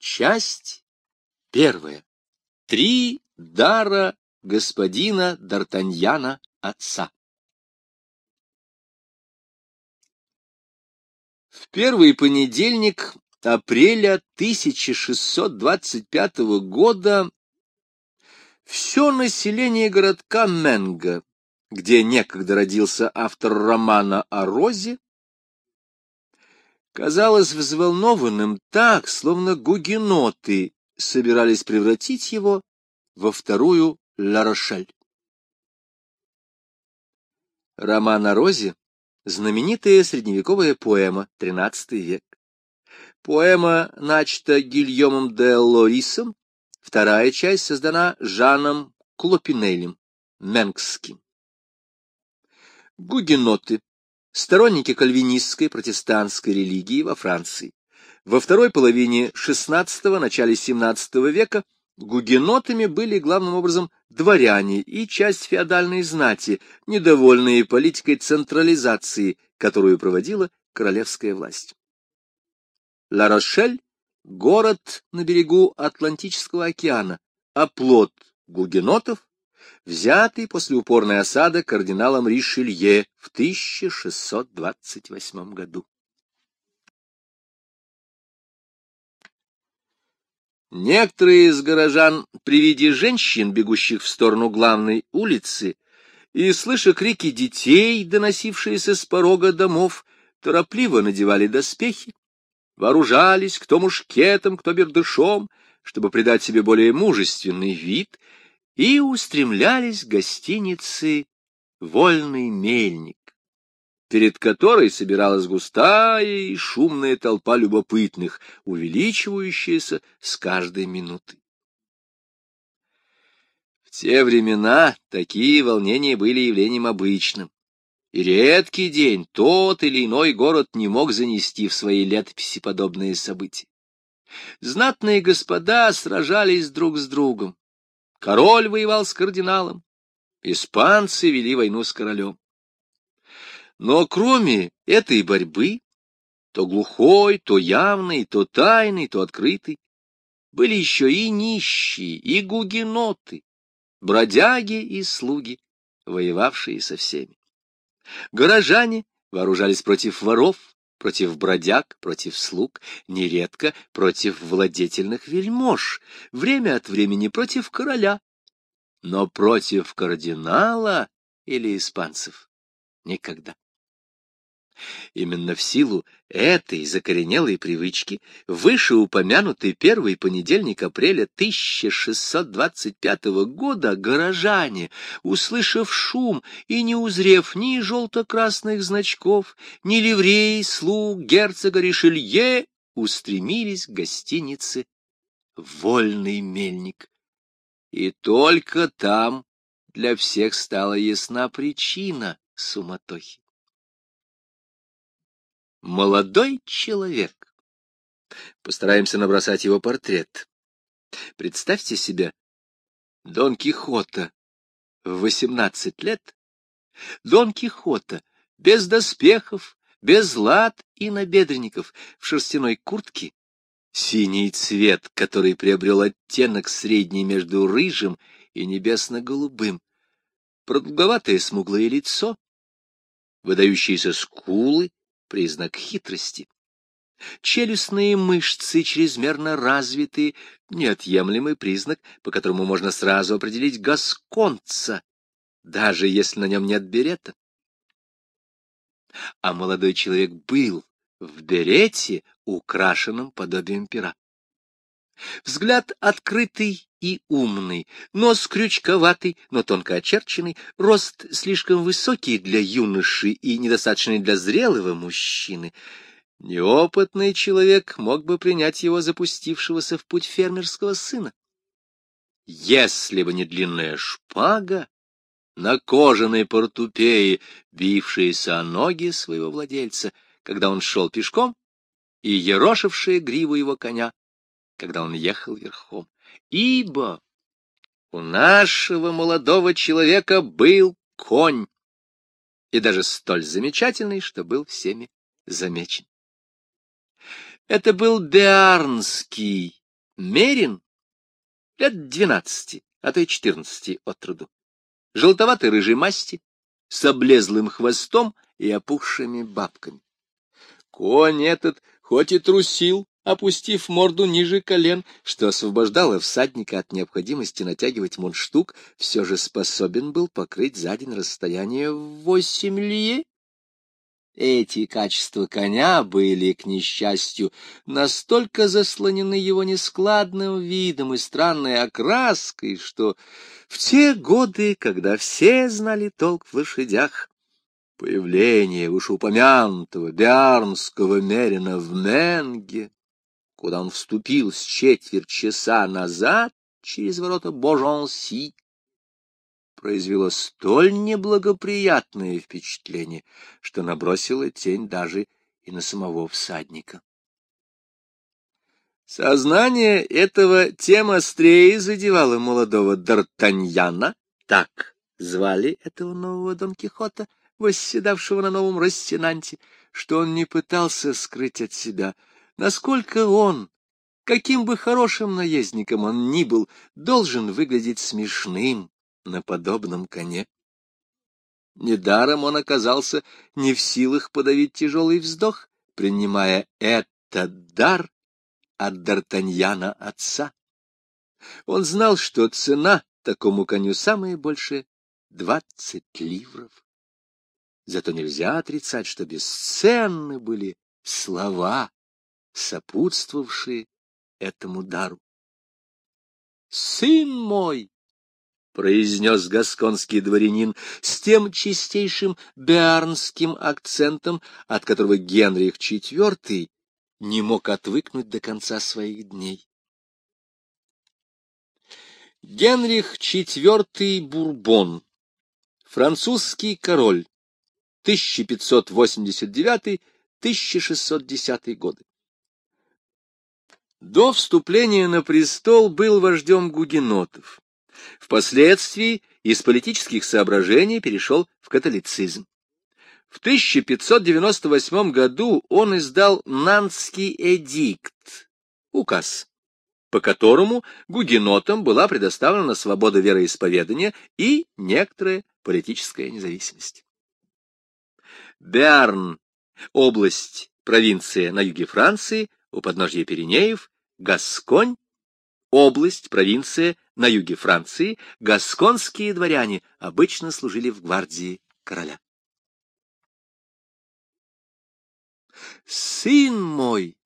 Часть первая. 3 дара господина Д'Артаньяна отца. В первый понедельник апреля 1625 года все население городка Менго, где некогда родился автор романа о Розе, казалось взволнованным так, словно гугеноты собирались превратить его во вторую Ла-Рошель. Роман о Розе — знаменитая средневековая поэма, XIII век. Поэма начата Гильомом де Лорисом, вторая часть создана Жаном Клопинелем, Менгским. Гугеноты — сторонники кальвинистской протестантской религии во Франции. Во второй половине XVI – начале XVII века гугенотами были главным образом дворяне и часть феодальной знати, недовольные политикой централизации, которую проводила королевская власть. Ла-Рошель — город на берегу Атлантического океана, оплот гугенотов, взятый после упорной осады кардиналом Ришелье в 1628 году. Некоторые из горожан при виде женщин, бегущих в сторону главной улицы, и, слыша крики детей, доносившиеся с порога домов, торопливо надевали доспехи, вооружались кто мушкетом, кто бердышом, чтобы придать себе более мужественный вид, и устремлялись к гостинице «Вольный мельник», перед которой собиралась густая и шумная толпа любопытных, увеличивающаяся с каждой минутой. В те времена такие волнения были явлением обычным, и редкий день тот или иной город не мог занести в свои летописи подобные события. Знатные господа сражались друг с другом, король воевал с кардиналом, испанцы вели войну с королем. Но кроме этой борьбы, то глухой, то явной, то тайной, то открытой, были еще и нищие, и гугеноты, бродяги и слуги, воевавшие со всеми. Горожане вооружались против воров, против бродяг, против слуг, нередко против владетельных вельмож, время от времени против короля, но против кардинала или испанцев никогда. Именно в силу этой закоренелой привычки вышеупомянутый первый понедельник апреля 1625 года горожане, услышав шум и не узрев ни желто-красных значков, ни ливреи слуг герцога Ришелье, устремились к гостинице «Вольный мельник». И только там для всех стала ясна причина суматохи. Молодой человек. Постараемся набросать его портрет. Представьте себе Дон Кихота в 18 лет. Дон Кихота без доспехов, без лад и набедренников, в шерстяной куртке, синий цвет, который приобрел оттенок средний между рыжим и небесно-голубым, продолговатое смуглое лицо, выдающиеся скулы, признак хитрости. Челюстные мышцы чрезмерно развитые, неотъемлемый признак, по которому можно сразу определить гасконца, даже если на нем нет берета. А молодой человек был в берете, украшенном подобием пера. Взгляд открытый и умный, нос крючковатый, но тонко очерченный, рост слишком высокий для юноши и недостаточный для зрелого мужчины. Неопытный человек мог бы принять его за пустившегося в путь фермерского сына. Если бы не длинная шпага на кожаной портупее, бившаяся о ноги своего владельца, когда он шел пешком, и ерошившая гриву его коня, когда он ехал верхом. Ибо у нашего молодого человека был конь, и даже столь замечательный, что был всеми замечен. Это был Béarnский, Мерин лет 12, а то и 14 от роду, желтоватой рыжей масти, с облезлым хвостом и опухшими бабками. Конь этот, хоть и трусил, опустив морду ниже колен, что освобождало всадника от необходимости натягивать мундштук, все же способен был покрыть за день расстояние в 8 лье. Эти качества коня были, к несчастью, настолько заслонены его нескладным видом и странной окраской, что в те годы, когда все знали толк в лошадях, появление вышеупомянутого биарнского мерина в Менге, куда он вступил с четверть часа назад через ворота Божанси, произвело столь неблагоприятное впечатление, что набросило тень даже и на самого всадника. Сознание этого тем острее задевало молодого Д'Артаньяна, так звали этого нового Дон Кихота, восседавшего на новом Росинанте, что он не пытался скрыть от себя, насколько он, каким бы хорошим наездником он ни был, должен выглядеть смешным на подобном коне. Недаром он оказался не в силах подавить тяжелый вздох, принимая этот дар от Д'Артаньяна отца. Он знал, что цена такому коню самая большая — 20 ливров. Зато нельзя отрицать, что бесценны были слова, сопутствовавшие этому дару. «Сын мой!» — произнес гасконский дворянин с тем чистейшим биарнским акцентом, от которого Генрих IV не мог отвыкнуть до конца своих дней. Генрих IV Бурбон, французский король, 1589-1610 годы. До вступления на престол был вождем гугенотов. Впоследствии из политических соображений перешел в католицизм. В 1598 году он издал Нантский эдикт, указ, по которому гугенотам была предоставлена свобода вероисповедания и некоторая политическая независимость. Биарн — область, провинция на юге Франции, у подножья Пиренеев, Гасконь — область, провинция на юге Франции, гасконские дворяне обычно служили в гвардии короля. «Сын мой!»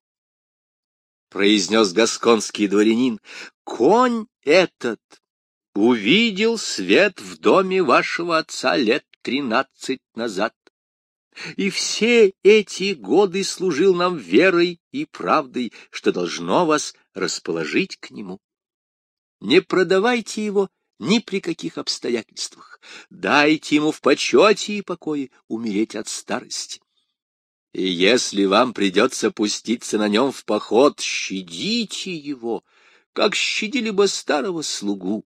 — произнес гасконский дворянин, — «конь этот увидел свет в доме вашего отца лет 13 назад, и все эти годы служил нам верой и правдой, что должно вас расположить к нему. Не продавайте его ни при каких обстоятельствах, дайте ему в почете и покое умереть от старости. И если вам придется пуститься на нем в поход, щадите его, как щадили бы старого слугу.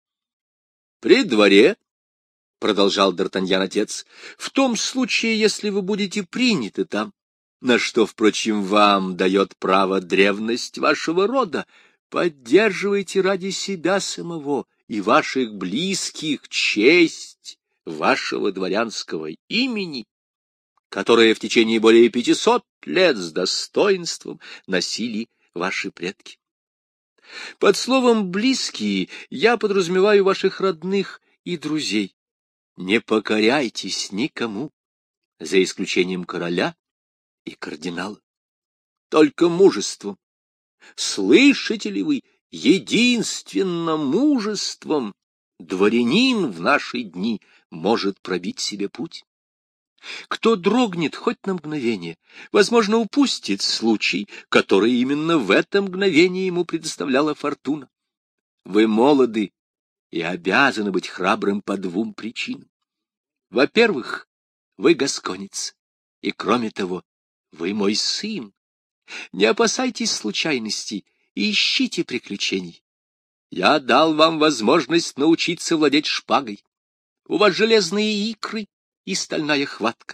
При дворе, — продолжал Д'Артаньян отец, — в том случае, если вы будете приняты там, на что, впрочем, вам дает право древность вашего рода, поддерживайте ради себя самого и ваших близких честь вашего дворянского имени, которое в течение более 500 лет с достоинством носили ваши предки. Под словом «близкие» я подразумеваю ваших родных и друзей. Не покоряйтесь никому, за исключением короля и кардинала. Только мужеством. Слышите ли вы, единственно мужеством дворянин в наши дни может пробить себе путь. Кто дрогнет хоть на мгновение, возможно, упустит случай, который именно в это мгновение ему предоставляла фортуна. Вы молоды и обязаны быть храбрым по двум причинам. Во-первых, вы гасконец, и, кроме того, вы мой сын. Не опасайтесь случайностей и ищите приключений. Я дал вам возможность научиться владеть шпагой. У вас железные икры и стальная хватка.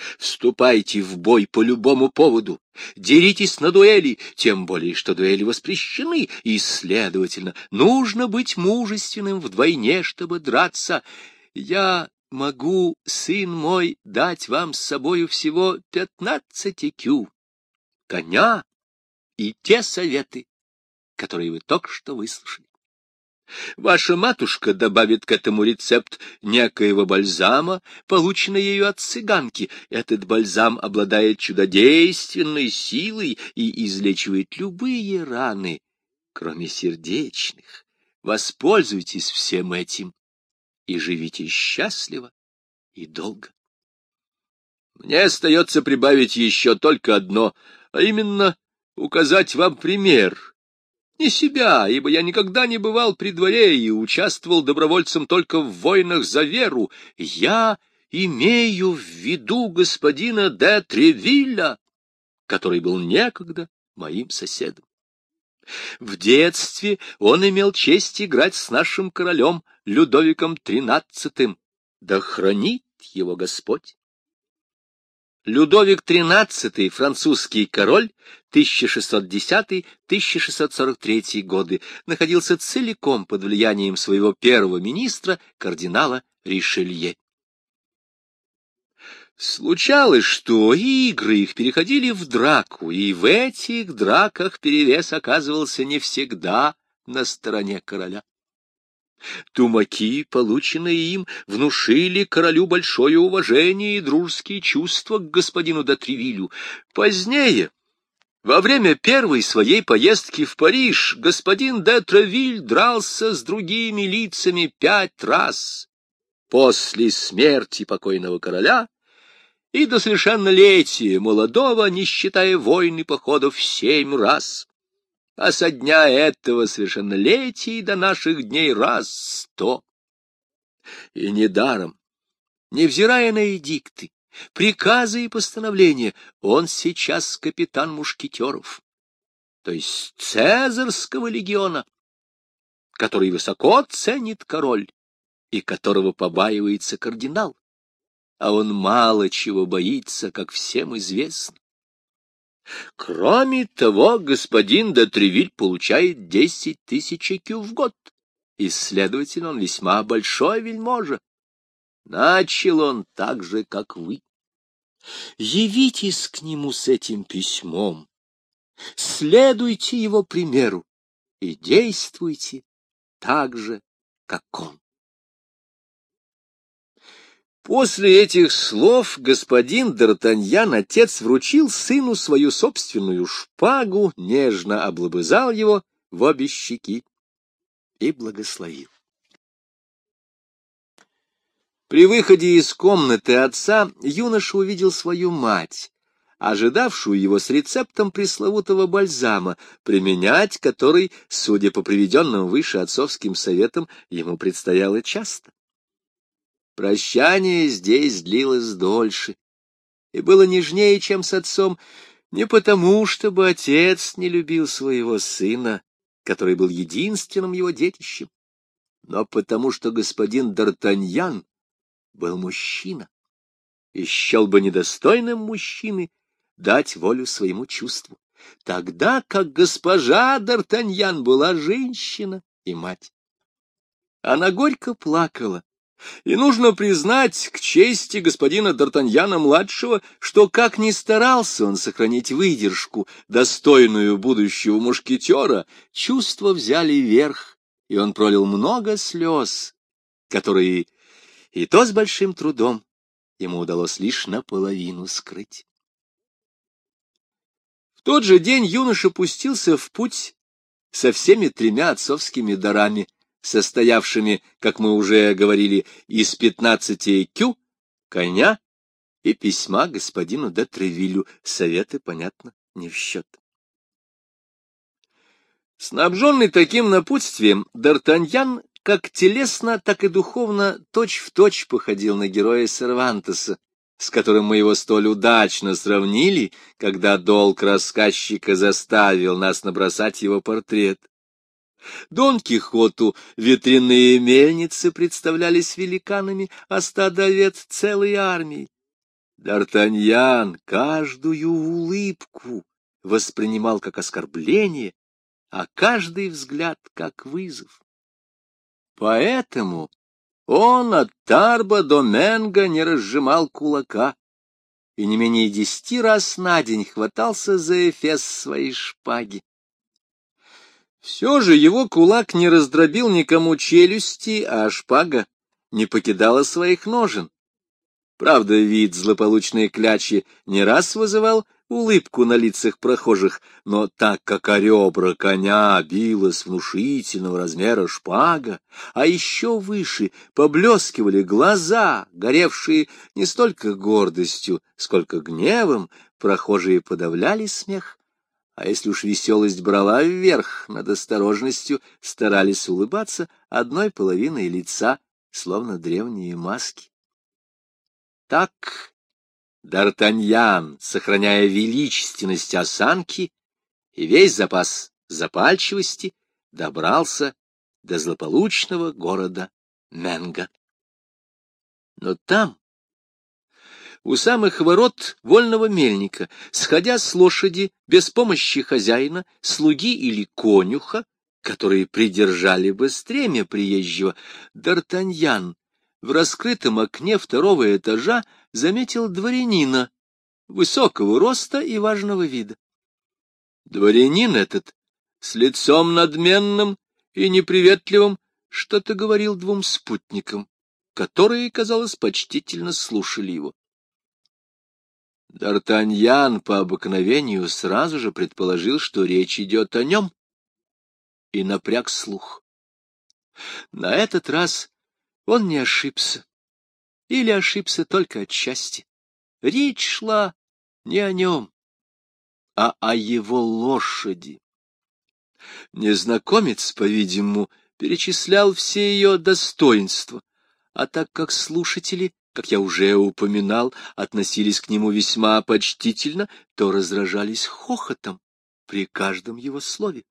Вступайте в бой по любому поводу, деритесь на дуэли, тем более, что дуэли воспрещены, и, следовательно, нужно быть мужественным вдвойне, чтобы драться. Я могу, сын мой, дать вам с собою всего 15 кю, коня и те советы, которые вы только что выслушали. Ваша матушка добавит к этому рецепт некоего бальзама, полученного ею от цыганки. Этот бальзам обладает чудодейственной силой и излечивает любые раны, кроме сердечных. Воспользуйтесь всем этим и живите счастливо и долго. Мне остается прибавить еще только одно, а именно указать вам пример. Не себя, ибо я никогда не бывал при дворе и участвовал добровольцем только в войнах за веру. Я имею в виду господина де Тревилля, который был некогда моим соседом. В детстве он имел честь играть с нашим королем Людовиком XIII. Да хранит его Господь! Людовик XIII, французский король, 1610-1643 годы, находился целиком под влиянием своего первого министра, кардинала Ришелье. Случалось, что игры их переходили в драку, и в этих драках перевес оказывался не всегда на стороне короля. Тумаки, полученные им, внушили королю большое уважение и дружеские чувства к господину де Тревилю. Позднее, во время первой своей поездки в Париж, господин де Тревиль дрался с другими лицами 5 раз после смерти покойного короля и до совершеннолетия молодого, не считая войн и походов, 7 раз. А со дня этого совершеннолетия до наших дней раз 100. И недаром, невзирая на эдикты, приказы и постановления, он сейчас капитан мушкетеров, то есть Цезарского легиона, который высоко ценит король и которого побаивается кардинал, а он мало чего боится, как всем известно. Кроме того, господин де Тревиль получает 10 000 кю в год, и, следовательно, он весьма большой вельможа. Начал он так же, как вы. Явитесь к нему с этим письмом, следуйте его примеру и действуйте так же, как он. После этих слов господин Д'Артаньян, отец, вручил сыну свою собственную шпагу, нежно облобызал его в обе щеки и благословил. При выходе из комнаты отца юноша увидел свою мать, ожидавшую его с рецептом пресловутого бальзама, применять который, судя по приведенным выше отцовским советам, ему предстояло часто. Прощание здесь длилось дольше и было нежнее, чем с отцом, не потому, чтобы отец не любил своего сына, который был единственным его детищем, но потому, что господин Д'Артаньян был мужчина и счел бы недостойным мужчины дать волю своему чувству, тогда как госпожа Д'Артаньян была женщина и мать. Она горько плакала. И нужно признать к чести господина Д'Артаньяна-младшего, что, как ни старался он сохранить выдержку, достойную будущего мушкетера, чувства взяли верх, и он пролил много слез, которые и то с большим трудом ему удалось лишь наполовину скрыть. В тот же день юноша пустился в путь со всеми 3 отцовскими дарами, состоявшими, как мы уже говорили, из 15 кю, коня и письма господину де Тревилю. Советы, понятно, не в счет. Снабженный таким напутствием, Д'Артаньян как телесно, так и духовно точь-в-точь походил на героя Сервантеса, с которым мы его столь удачно сравнили, когда долг рассказчика заставил нас набросать его портрет. Дон Кихоту ветряные мельницы представлялись великанами, а стадо овец — целой армией. Д'Артаньян каждую улыбку воспринимал как оскорбление, а каждый взгляд как вызов. Поэтому он от Тарба до Менга не разжимал кулака и не менее 10 раз на день хватался за эфес своей шпаги. Все же его кулак не раздробил никому челюсти, а шпага не покидала своих ножен. Правда, вид злополучной клячи не раз вызывал улыбку на лицах прохожих, но так как о ребра коня билась внушительного размера шпага, а еще выше поблескивали глаза, горевшие не столько гордостью, сколько гневом, прохожие подавляли смех, а если уж веселость брала вверх над осторожностью, старались улыбаться одной половиной лица, словно древние маски. Так Д'Артаньян, сохраняя величественность осанки и весь запас запальчивости, добрался до злополучного города Менга. Но там, у самых ворот вольного мельника, сходя с лошади без помощи хозяина, слуги или конюха, которые придержали бы стремя приезжего, Д'Артаньян в раскрытом окне второго этажа заметил дворянина высокого роста и важного вида. Дворянин этот с лицом надменным и неприветливым что-то говорил двум спутникам, которые, казалось, почтительно слушали его. Д'Артаньян по обыкновению сразу же предположил, что речь идет о нем, и напряг слух. На этот раз он не ошибся, или ошибся только отчасти. Речь шла не о нем, а о его лошади. Незнакомец, по-видимому, перечислял все ее достоинства, а так как слушатели, как я уже упоминал, относились к нему весьма почтительно, то разражались хохотом при каждом его слове.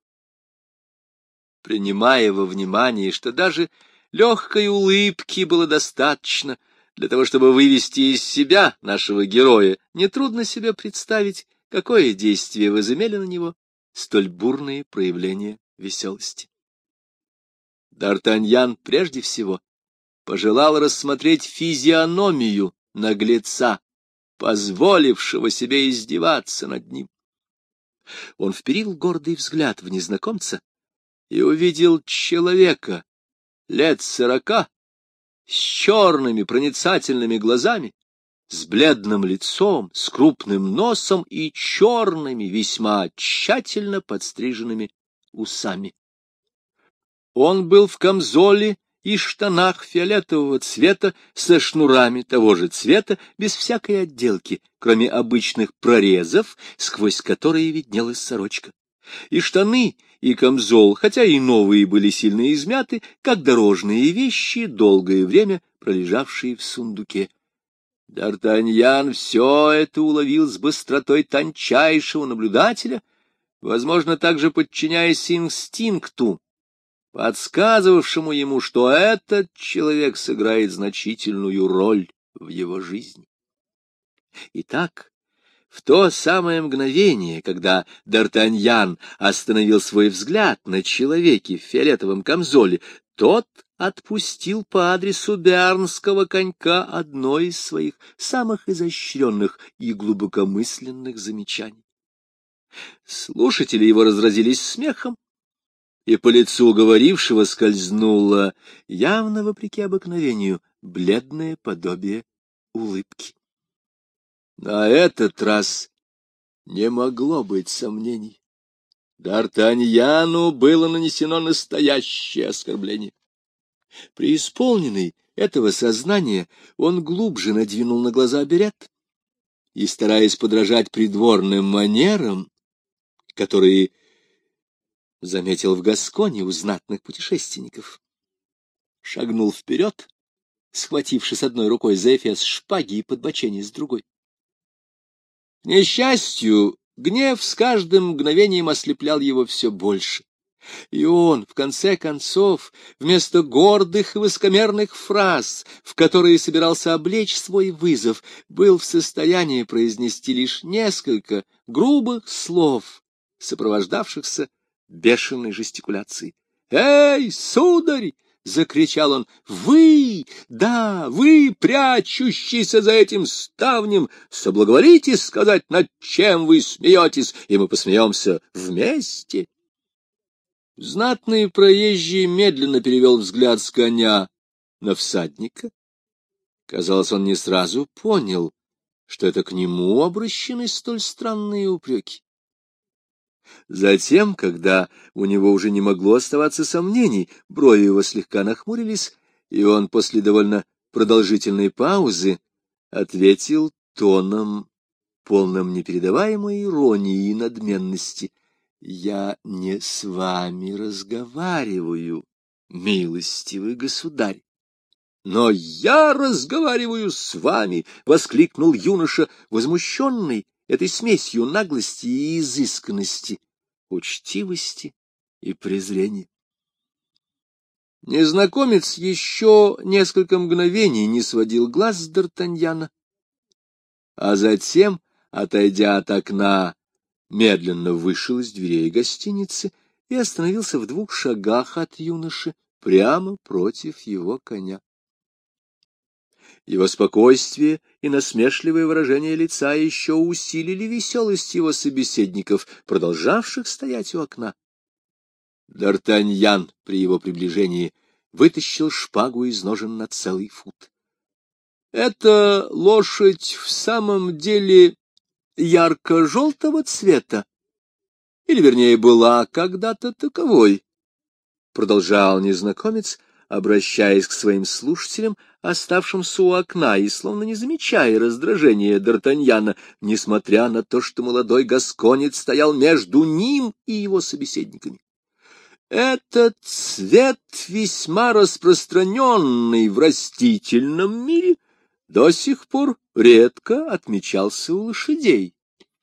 Принимая во внимание, что даже легкой улыбки было достаточно для того, чтобы вывести из себя нашего героя, нетрудно себе представить, какое действие возымели на него столь бурные проявления веселости. Д'Артаньян прежде всего пожелал рассмотреть физиономию наглеца, позволившего себе издеваться над ним. Он вперил гордый взгляд в незнакомца и увидел человека лет 40, с черными проницательными глазами, с бледным лицом, с крупным носом и черными, весьма тщательно подстриженными усами. Он был в камзоле и штанах фиолетового цвета со шнурами того же цвета, без всякой отделки, кроме обычных прорезов, сквозь которые виднелась сорочка. И штаны, и камзол, хотя и новые, были сильно измяты, как дорожные вещи, долгое время пролежавшие в сундуке. Д'Артаньян все это уловил с быстротой тончайшего наблюдателя, возможно, также подчиняясь инстинкту, подсказывавшему ему, что этот человек сыграет значительную роль в его жизни. Итак, в то самое мгновение, когда Д'Артаньян остановил свой взгляд на человеке в фиолетовом камзоле, тот отпустил по адресу Béarnского конька одно из своих самых изощренных и глубокомысленных замечаний. Слушатели его разразились смехом, и по лицу говорившего скользнуло, явно вопреки обыкновению, бледное подобие улыбки. На этот раз не могло быть сомнений. Д'Артаньяну было нанесено настоящее оскорбление. Преисполненный этого сознания, он глубже надвинул на глаза берет и, стараясь подражать придворным манерам, которые заметил в Гасконе у знатных путешественников, шагнул вперед, схватившись одной рукой за эфес шпаги и подбоченье с другой. К несчастью, гнев с каждым мгновением ослеплял его все больше, И он, в конце концов, вместо гордых и высокомерных фраз, в которые собирался облечь свой вызов, был в состоянии произнести лишь несколько грубых слов, сопровождавшихся бешеной жестикуляцией. «Эй, сударь!» — закричал он. «Вы, да, вы, прячущийся за этим ставнем, соблаговолите сказать, над чем вы смеетесь, и мы посмеемся вместе». Знатный проезжий медленно перевел взгляд с коня на всадника. Казалось, он не сразу понял, что это к нему обращены столь странные упреки. Затем, когда у него уже не могло оставаться сомнений, брови его слегка нахмурились, и он после довольно продолжительной паузы ответил тоном, полным непередаваемой иронии и надменности: «Я не с вами разговариваю, милостивый государь». «Но я разговариваю с вами!» — воскликнул юноша, возмущенный этой смесью наглости и изысканности, учтивости и презрения. Незнакомец еще несколько мгновений не сводил глаз с Д'Артаньяна, а затем, отойдя от окна, медленно вышел из дверей гостиницы и остановился в 2 шагах от юноши, прямо против его коня. Его спокойствие и насмешливое выражение лица еще усилили веселость его собеседников, продолжавших стоять у окна. Д'Артаньян при его приближении вытащил шпагу из ножен на целый фут. «Эта лошадь в самом деле ярко-желтого цвета, или, вернее, была когда-то таковой», — продолжал незнакомец, обращаясь к своим слушателям, оставшимся у окна, и словно не замечая раздражения Д'Артаньяна, несмотря на то, что молодой гасконец стоял между ним и его собеседниками. «Этот цвет, весьма распространенный в растительном мире, до сих пор редко отмечался у лошадей.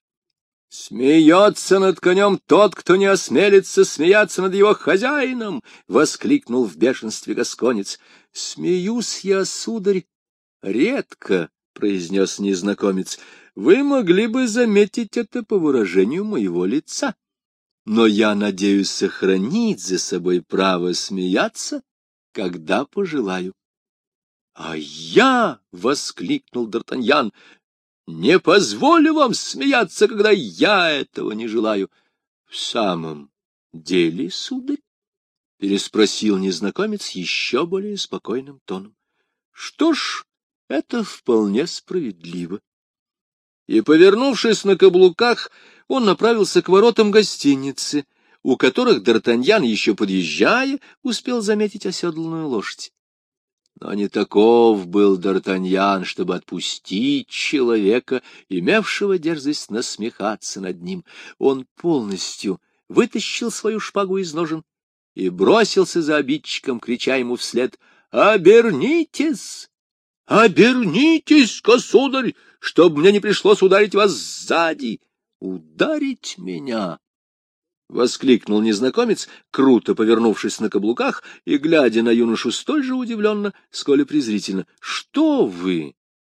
«Смеется над конем тот, кто не осмелится смеяться над его хозяином!» — воскликнул в бешенстве гасконец. «Смеюсь я, сударь, редко», — произнес незнакомец. «Вы могли бы заметить это по выражению моего лица. Но я надеюсь сохранить за собой право смеяться, когда пожелаю». «А я!» — воскликнул Д'Артаньян. «Не позволю вам смеяться, когда я этого не желаю». — В самом деле, сударь? — переспросил незнакомец еще более спокойным тоном. — Что ж, это вполне справедливо. И, повернувшись на каблуках, он направился к воротам гостиницы, у которых Д'Артаньян, еще подъезжая, успел заметить оседланную лошадь. Но не таков был Д'Артаньян, чтобы отпустить человека, имевшего дерзость насмехаться над ним. Он полностью вытащил свою шпагу из ножен и бросился за обидчиком, крича ему вслед: «Обернитесь! Обернитесь, государь, чтобы мне не пришлось ударить вас сзади! Ударить меня!» — воскликнул незнакомец, круто повернувшись на каблуках и глядя на юношу столь же удивленно, сколь и презрительно. — Что вы,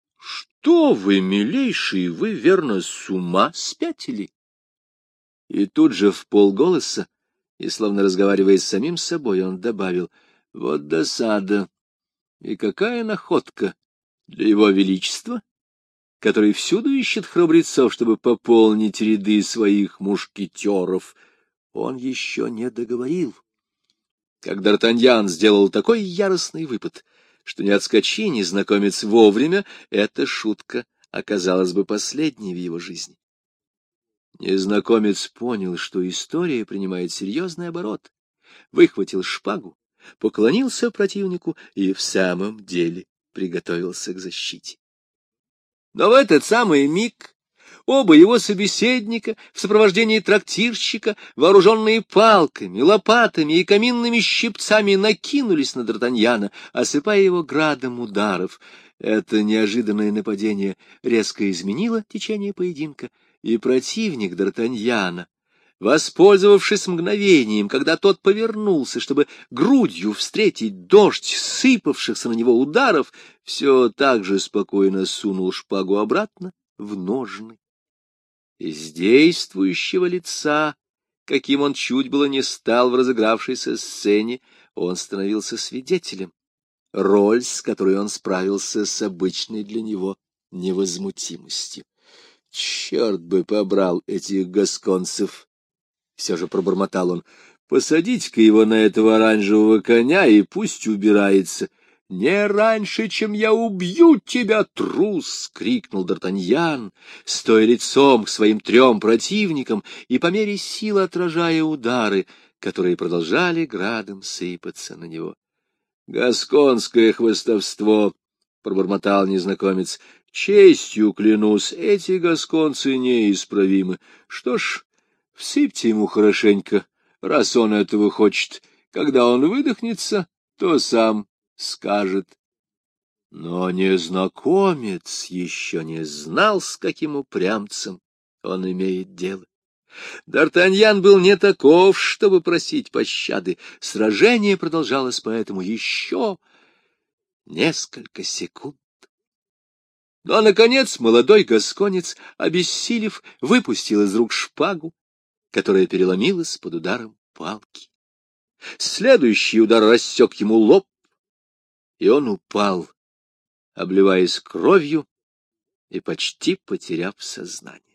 милейший, вы, верно, с ума спятили? И тут же вполголоса, и словно разговаривая с самим собой, он добавил: — Вот досада! И какая находка для его величества, который всюду ищет храбрецов, чтобы пополнить ряды своих мушкетеров. Он еще не договорил, как Д'Артаньян сделал такой яростный выпад, что не отскочи незнакомец вовремя, эта шутка оказалась бы последней в его жизни. Незнакомец понял, что история принимает серьезный оборот, выхватил шпагу, поклонился противнику и в самом деле приготовился к защите. Но в этот самый миг оба его собеседника в сопровождении трактирщика, вооруженные палками, лопатами и каминными щипцами, накинулись на Д'Артаньяна, осыпая его градом ударов. Это неожиданное нападение резко изменило течение поединка, и противник Д'Артаньяна, Воспользовавшись мгновением, когда тот повернулся, чтобы грудью встретить дождь сыпавшихся на него ударов, все так же спокойно сунул шпагу обратно в ножны. Из действующего лица, каким он чуть было не стал в разыгравшейся сцене, он становился свидетелем, роль, с которой он справился с обычной для него невозмутимостью. «Черт бы побрал этих гасконцев!» — все же пробормотал он. — Посадите-ка его на этого оранжевого коня, и пусть убирается. — Не раньше, чем я убью тебя, трус! — крикнул Д'Артаньян, стоя лицом к своим 3 противникам и по мере силы отражая удары, которые продолжали градом сыпаться на него. — Гасконское хвастовство! — пробормотал незнакомец. — Честью клянусь, эти гасконцы неисправимы. Что ж... Всыпьте ему хорошенько, раз он этого хочет. Когда он выдохнется, то сам скажет. Но незнакомец еще не знал, с каким упрямцем он имеет дело. Д'Артаньян был не таков, чтобы просить пощады. Сражение продолжалось поэтому еще несколько секунд. Но, наконец, молодой гасконец, обессилев, выпустил из рук шпагу, которая переломилась под ударом палки. Следующий удар рассек ему лоб, и он упал, обливаясь кровью и почти потеряв сознание.